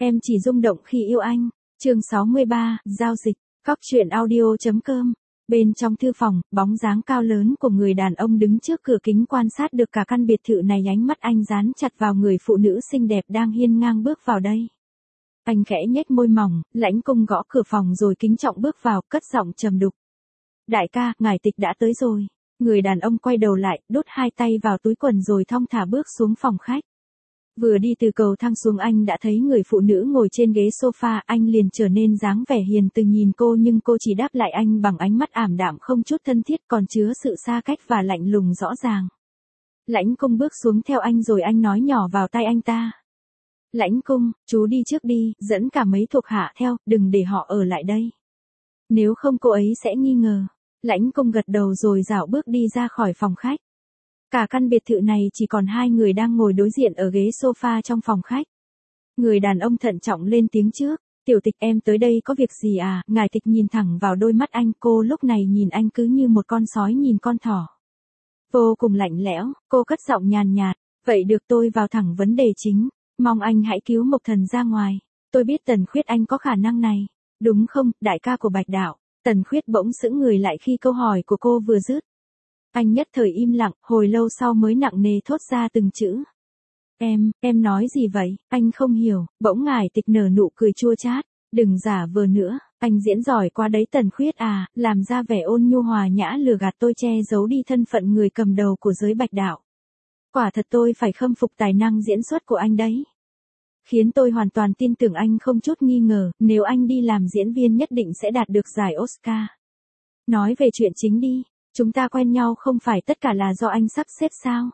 Em chỉ rung động khi yêu anh. Chương 63, giao dịch. Cóc truyện audio.com. Bên trong thư phòng, bóng dáng cao lớn của người đàn ông đứng trước cửa kính quan sát được cả căn biệt thự này, ánh mắt anh dán chặt vào người phụ nữ xinh đẹp đang hiên ngang bước vào đây. Anh khẽ nhếch môi mỏng, lãnh cung gõ cửa phòng rồi kính trọng bước vào, cất giọng trầm đục. Đại ca, ngài Tịch đã tới rồi. Người đàn ông quay đầu lại, đút hai tay vào túi quần rồi thong thả bước xuống phòng khách. Vừa đi từ cầu thang xuống anh đã thấy người phụ nữ ngồi trên ghế sofa, anh liền trở nên dáng vẻ hiền từ nhìn cô, nhưng cô chỉ đáp lại anh bằng ánh mắt ảm đạm không chút thân thiết, còn chứa sự xa cách và lạnh lùng rõ ràng. Lãnh cung bước xuống theo anh rồi anh nói nhỏ vào tai anh ta. Lãnh cung, chú đi trước đi, dẫn cả mấy thuộc hạ theo, đừng để họ ở lại đây. Nếu không cô ấy sẽ nghi ngờ. Lãnh cung gật đầu rồi dạo bước đi ra khỏi phòng khách. Cả căn biệt thự này chỉ còn hai người đang ngồi đối diện ở ghế sofa trong phòng khách. Người đàn ông thận trọng lên tiếng trước. Tiểu Tịch, em tới đây có việc gì à? Ngài Tịch nhìn thẳng vào đôi mắt anh, cô lúc này nhìn anh cứ như một con sói nhìn con thỏ. Vô cùng lạnh lẽo, cô cất giọng nhàn nhạt. Vậy được, tôi vào thẳng vấn đề chính. Mong anh hãy cứu Mộc Thần ra ngoài. Tôi biết Tần Khuyết anh có khả năng này. Đúng không, đại ca của Bạch Đạo? Tần Khuyết bỗng sững người lại khi câu hỏi của cô vừa dứt. Anh nhất thời im lặng, hồi lâu sau mới nặng nề thốt ra từng chữ. Em nói gì vậy? Anh không hiểu. Bỗng Ngải Tịch nở nụ cười chua chát. Đừng giả vờ nữa, anh diễn giỏi quá đấy Tần Khuyết à, làm ra vẻ ôn nhu hòa nhã lừa gạt tôi, che giấu đi thân phận người cầm đầu của giới Bạch Đạo. Quả thật tôi phải khâm phục tài năng diễn xuất của anh đấy. Khiến tôi hoàn toàn tin tưởng anh không chút nghi ngờ, nếu anh đi làm diễn viên nhất định sẽ đạt được giải Oscar. Nói về chuyện chính đi, chúng ta quen nhau không phải tất cả là do anh sắp xếp sao?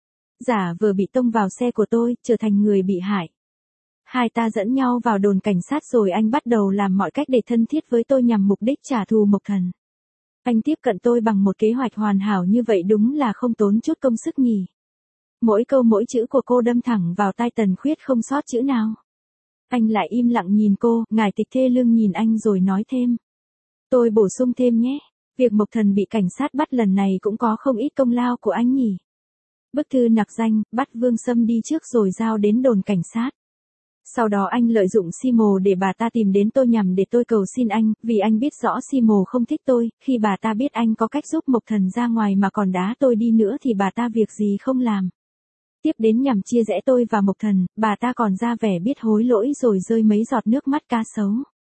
Giả vờ bị tông vào xe của tôi, trở thành người bị hại. Hai ta dẫn nhau vào đồn cảnh sát rồi anh bắt đầu làm mọi cách để thân thiết với tôi nhằm mục đích trả thù Mộc Thần. Anh tiếp cận tôi bằng một kế hoạch hoàn hảo như vậy đúng là không tốn chút công sức nhỉ. Mỗi câu mỗi chữ của cô đâm thẳng vào tai Tần Khuyết không sót chữ nào. Anh lại im lặng nhìn cô, Ngải Tịch thê lương nhìn anh rồi nói thêm. Tôi bổ sung thêm nhé, việc Mộc Thần bị cảnh sát bắt lần này cũng có không ít công lao của anh nhỉ. Bức thư nặc danh, bắt Vương Sâm đi trước rồi giao đến đồn cảnh sát. Sau đó anh lợi dụng Simo để bà ta tìm đến tôi nhằm để tôi cầu xin anh, vì anh biết rõ Simo không thích tôi, khi bà ta biết anh có cách giúp Mộc Thần ra ngoài mà còn đá tôi đi nữa thì bà ta việc gì không làm. Tiếp đến nhằm chia rẽ tôi và Mộc Thần, bà ta còn ra vẻ biết hối lỗi rồi rơi mấy giọt nước mắt cá sấu.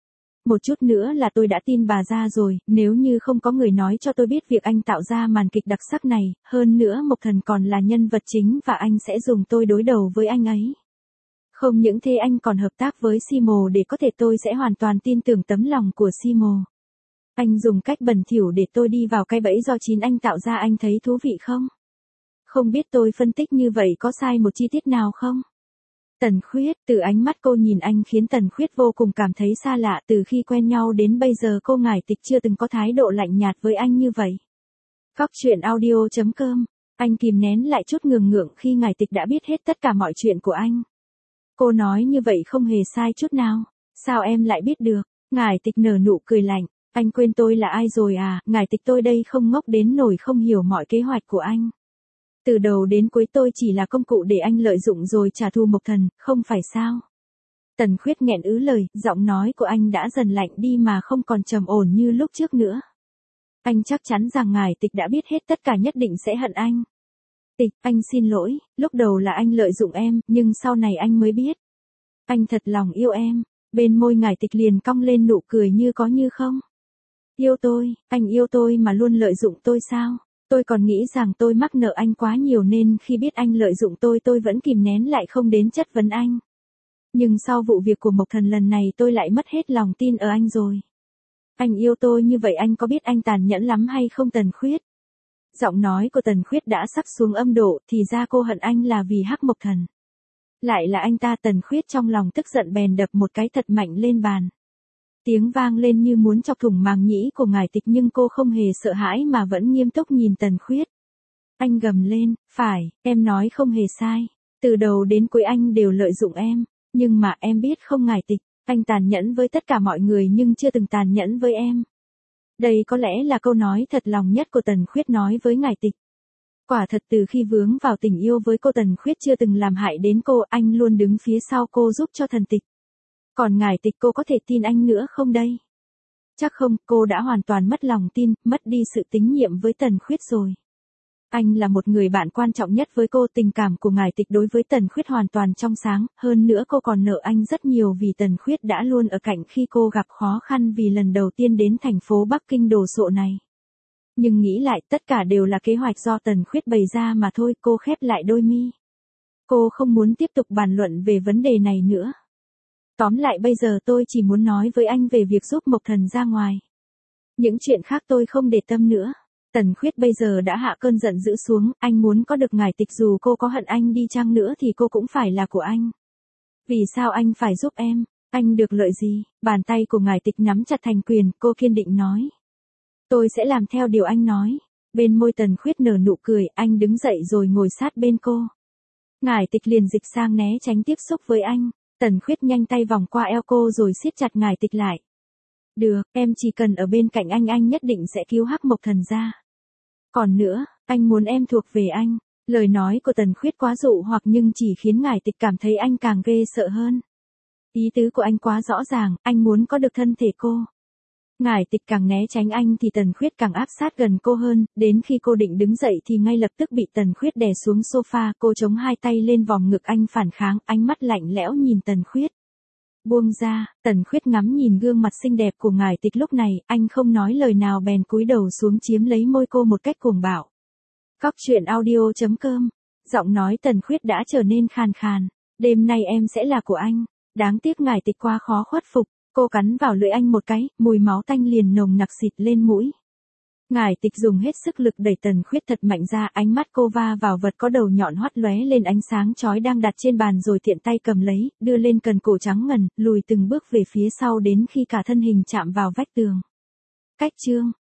Một chút nữa là tôi đã tin bà ra rồi, nếu như không có người nói cho tôi biết việc anh tạo ra màn kịch đặc sắc này, hơn nữa Mộc Thần còn là nhân vật chính và anh sẽ dùng tôi đối đầu với anh ấy. Không những thế anh còn hợp tác với Simo để có thể tôi sẽ hoàn toàn tin tưởng tấm lòng của Simo. Anh dùng cách bẩn thỉu để tôi đi vào cái bẫy do chính anh tạo ra, anh thấy thú vị không? Không biết tôi phân tích như vậy có sai một chi tiết nào không? Tần Khuyết, từ ánh mắt cô nhìn anh khiến Tần Khuyết vô cùng cảm thấy xa lạ, từ khi quen nhau đến bây giờ cô Ngải Tịch chưa từng có thái độ lạnh nhạt với anh như vậy. Cóc truyện audio.com, anh kìm nén lại chút ngượng ngượng khi Ngải Tịch đã biết hết tất cả mọi chuyện của anh. Cô nói như vậy không hề sai chút nào, sao em lại biết được? Ngải Tịch nở nụ cười lạnh, anh quên tôi là ai rồi à? Ngải Tịch, tôi đây không ngốc đến nỗi không hiểu mọi kế hoạch của anh. Từ đầu đến cuối tôi chỉ là công cụ để anh lợi dụng rồi trả thù Mộc Thần, không phải sao? Tần Khuyết nghẹn ứ lời, giọng nói của anh đã dần lạnh đi mà không còn trầm ổn như lúc trước nữa. Anh chắc chắn rằng Ngải Tịch đã biết hết tất cả nhất định sẽ hận anh. Tịch, anh xin lỗi, lúc đầu là anh lợi dụng em, nhưng sau này anh mới biết. Anh thật lòng yêu em. Bên môi Ngải Tịch liền cong lên nụ cười như có như không. Yêu tôi, anh yêu tôi mà luôn lợi dụng tôi sao? Tôi còn nghĩ rằng tôi mắc nợ anh quá nhiều nên khi biết anh lợi dụng tôi vẫn kìm nén lại không đến chất vấn anh. Nhưng sau vụ việc của Mộc Thần lần này tôi lại mất hết lòng tin ở anh rồi. Anh yêu tôi như vậy anh có biết anh tàn nhẫn lắm hay không Tần Khuyết? Giọng nói của Tần Khuyết đã sắp xuống âm độ, thì ra cô hận anh là vì hắc Mộc Thần. Lại là anh ta. Tần Khuyết trong lòng tức giận bèn đập một cái thật mạnh lên bàn. Tiếng vang lên như muốn chọc thủng màng nhĩ của Ngải Tịch nhưng cô không hề sợ hãi mà vẫn nghiêm túc nhìn Tần Khuyết. Anh gầm lên, phải, em nói không hề sai. Từ đầu đến cuối anh đều lợi dụng em. Nhưng mà em biết không Ngải Tịch, anh tàn nhẫn với tất cả mọi người nhưng chưa từng tàn nhẫn với em. Đây có lẽ là câu nói thật lòng nhất của Tần Khuyết nói với Ngải Tịch. Quả thật từ khi vướng vào tình yêu với cô Tần Khuyết chưa từng làm hại đến cô, anh luôn đứng phía sau cô giúp cho Thần Tịch. Còn ngài Tịch cô có thể tin anh nữa không đây? Chắc không, cô đã hoàn toàn mất lòng tin, mất đi sự tín nhiệm với Tần Khuyết rồi. Anh là một người bạn quan trọng nhất với cô, tình cảm của ngài Tịch đối với Tần Khuyết hoàn toàn trong sáng, hơn nữa cô còn nợ anh rất nhiều vì Tần Khuyết đã luôn ở cạnh khi cô gặp khó khăn vì lần đầu tiên đến thành phố Bắc Kinh đồ sộ này. Nhưng nghĩ lại tất cả đều là kế hoạch do Tần Khuyết bày ra mà thôi, cô khép lại đôi mi. Cô không muốn tiếp tục bàn luận về vấn đề này nữa. Tóm lại bây giờ tôi chỉ muốn nói với anh về việc giúp Mộc Thần ra ngoài. Những chuyện khác tôi không để tâm nữa. Tần Khuyết bây giờ đã hạ cơn giận dữ xuống, anh muốn có được ngài Tịch dù cô có hận anh đi chăng nữa thì cô cũng phải là của anh. Vì sao anh phải giúp em? Anh được lợi gì? Bàn tay của ngài Tịch nắm chặt thành quyền, cô kiên định nói. Tôi sẽ làm theo điều anh nói. Bên môi Tần Khuyết nở nụ cười, anh đứng dậy rồi ngồi sát bên cô. Ngài Tịch liền dịch sang né tránh tiếp xúc với anh. Tần Khuyết nhanh tay vòng qua eo cô rồi siết chặt ngài Tịch lại. Được, em chỉ cần ở bên cạnh anh nhất định sẽ cứu Hắc Mộc Thần ra. Còn nữa, anh muốn em thuộc về anh. Lời nói của Tần Khuyết quá dụ hoặc nhưng chỉ khiến ngài Tịch cảm thấy anh càng ghê sợ hơn. Ý tứ của anh quá rõ ràng, anh muốn có được thân thể cô. Ngài Tịch càng né tránh anh thì Tần Khuyết càng áp sát gần cô hơn, đến khi cô định đứng dậy thì ngay lập tức bị Tần Khuyết đè xuống sofa, cô chống hai tay lên vòng ngực anh phản kháng, ánh mắt lạnh lẽo nhìn Tần Khuyết. Buông ra, Tần Khuyết ngắm nhìn gương mặt xinh đẹp của ngài Tịch lúc này, anh không nói lời nào bèn cúi đầu xuống chiếm lấy môi cô một cách cuồng bạo. Cóc truyện audio.com. Giọng nói Tần Khuyết đã trở nên khàn khàn. Đêm nay em sẽ là của anh. Đáng tiếc ngài Tịch quá khó khuất phục. Cô cắn vào lưỡi anh một cái, mùi máu tanh liền nồng nặc xịt lên mũi. Ngài Tịch dùng hết sức lực đẩy Tần Khuyết thật mạnh ra, ánh mắt cô va vào vật có đầu nhọn hoắt lóe lên ánh sáng chói đang đặt trên bàn rồi tiện tay cầm lấy, đưa lên cần cổ trắng ngần, lùi từng bước về phía sau đến khi cả thân hình chạm vào vách tường. Cách chương